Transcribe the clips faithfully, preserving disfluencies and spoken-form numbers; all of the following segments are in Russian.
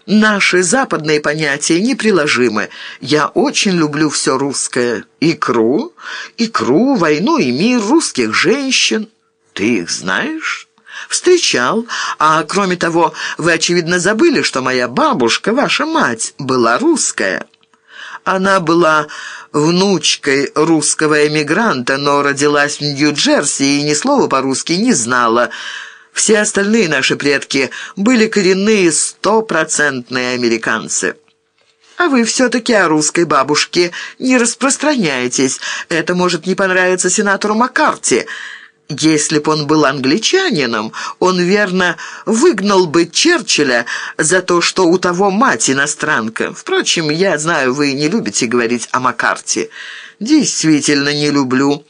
Наши западные понятия неприложимы. Я очень люблю все русское. Икру, икру, войну и мир, русских женщин. Ты их знаешь? Встречал. А кроме того, вы, очевидно, забыли, что моя бабушка, ваша мать, была русская. Она была внучкой русского эмигранта, но родилась в Нью-Джерси и ни слова по-русски не знала. Все остальные наши предки были коренные стопроцентные американцы. А вы все-таки о русской бабушке не распространяетесь. Это может не понравиться сенатору Маккарти. Если б он был англичанином, он, верно, выгнал бы Черчилля за то, что у того мать иностранка. Впрочем, я знаю, вы не любите говорить о Маккарти. Действительно не люблю.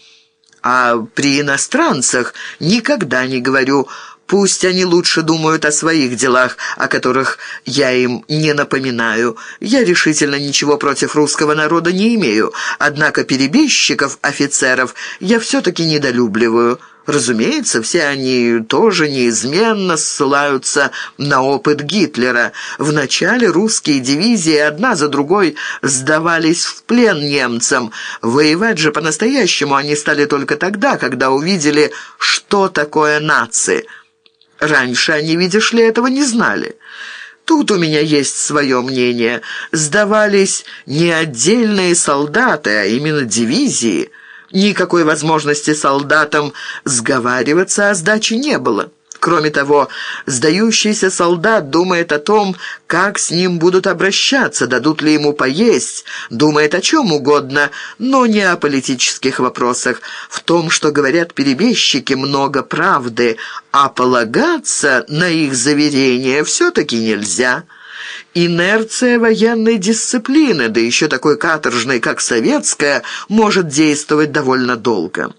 А при иностранцах никогда не говорю. Пусть они лучше думают о своих делах, о которых я им не напоминаю. Я решительно ничего против русского народа не имею, однако перебежчиков, офицеров, я все-таки недолюбливаю. Разумеется, все они тоже неизменно ссылаются на опыт Гитлера. Вначале русские дивизии одна за другой сдавались в плен немцам. Воевать же по-настоящему они стали только тогда, когда увидели, что такое нации. Раньше они, видишь ли, этого не знали. Тут у меня есть свое мнение. Сдавались не отдельные солдаты, а именно дивизии. Никакой возможности солдатам сговариваться о сдаче не было. Кроме того, сдающийся солдат думает о том, как с ним будут обращаться, дадут ли ему поесть, думает о чем угодно, но не о политических вопросах. В том, что говорят перебежчики, много правды, а полагаться на их заверения все-таки нельзя. Инерция военной дисциплины, да еще такой каторжной, как советская, может действовать довольно долго.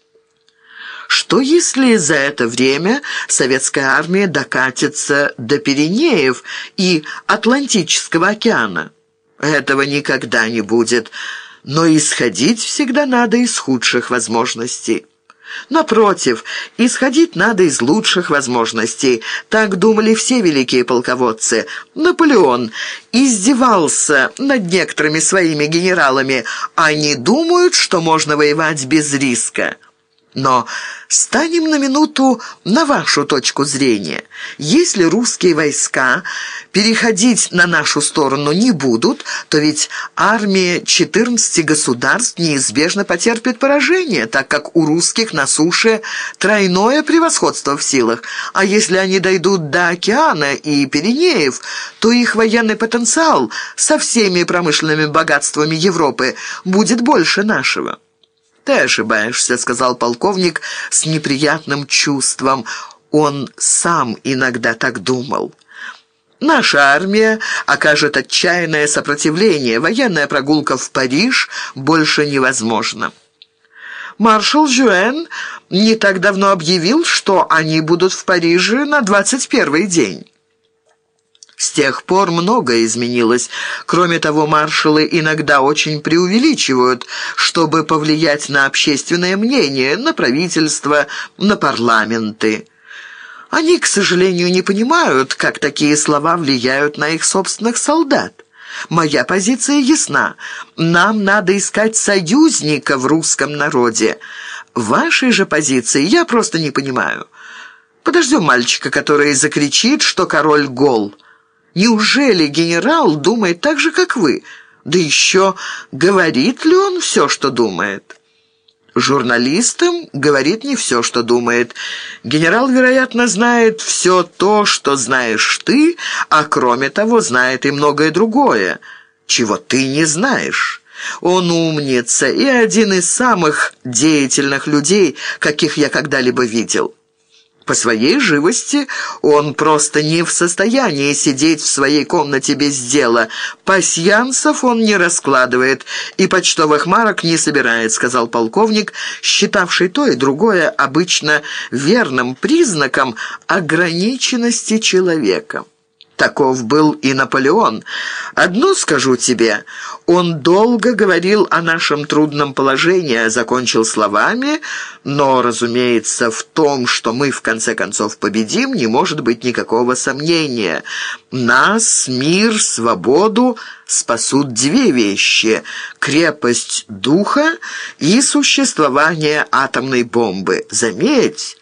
Что если за это время советская армия докатится до Пиренеев и Атлантического океана? Этого никогда не будет, но исходить всегда надо из худших возможностей. Напротив, исходить надо из лучших возможностей. Так думали все великие полководцы. Наполеон издевался над некоторыми своими генералами. Они думают, что можно воевать без риска. Но станем на минуту на вашу точку зрения. Если русские войска переходить на нашу сторону не будут, то ведь армия четырнадцати государств неизбежно потерпит поражение, так как у русских на суше тройное превосходство в силах. А если они дойдут до океана и Пиренеев, то их военный потенциал со всеми промышленными богатствами Европы будет больше нашего. «Ты ошибаешься», — сказал полковник с неприятным чувством. Он сам иногда так думал. «Наша армия окажет отчаянное сопротивление. Военная прогулка в Париж больше невозможна». Маршал Жюэн не так давно объявил, что они будут в Париже на двадцать первый день. С тех пор многое изменилось. Кроме того, маршалы иногда очень преувеличивают, чтобы повлиять на общественное мнение, на правительство, на парламенты. Они, к сожалению, не понимают, как такие слова влияют на их собственных солдат. Моя позиция ясна. Нам надо искать союзника в русском народе. Вашей же позиции я просто не понимаю. Подождем мальчика, который закричит, что король гол. Неужели генерал думает так же, как вы? Да еще говорит ли он все, что думает? Журналистам говорит не все, что думает. Генерал, вероятно, знает все то, что знаешь ты, а кроме того знает и многое другое, чего ты не знаешь. Он умница и один из самых деятельных людей, каких я когда-либо видел. По своей живости он просто не в состоянии сидеть в своей комнате без дела. Пасьянсов он не раскладывает и почтовых марок не собирает, сказал полковник, считавший то и другое обычно верным признаком ограниченности человека. Таков был и Наполеон. Одно скажу тебе, он долго говорил о нашем трудном положении, закончил словами, но, разумеется, в том, что мы в конце концов победим, не может быть никакого сомнения. Нас, мир, свободу спасут две вещи – крепость духа и существование атомной бомбы. Заметь,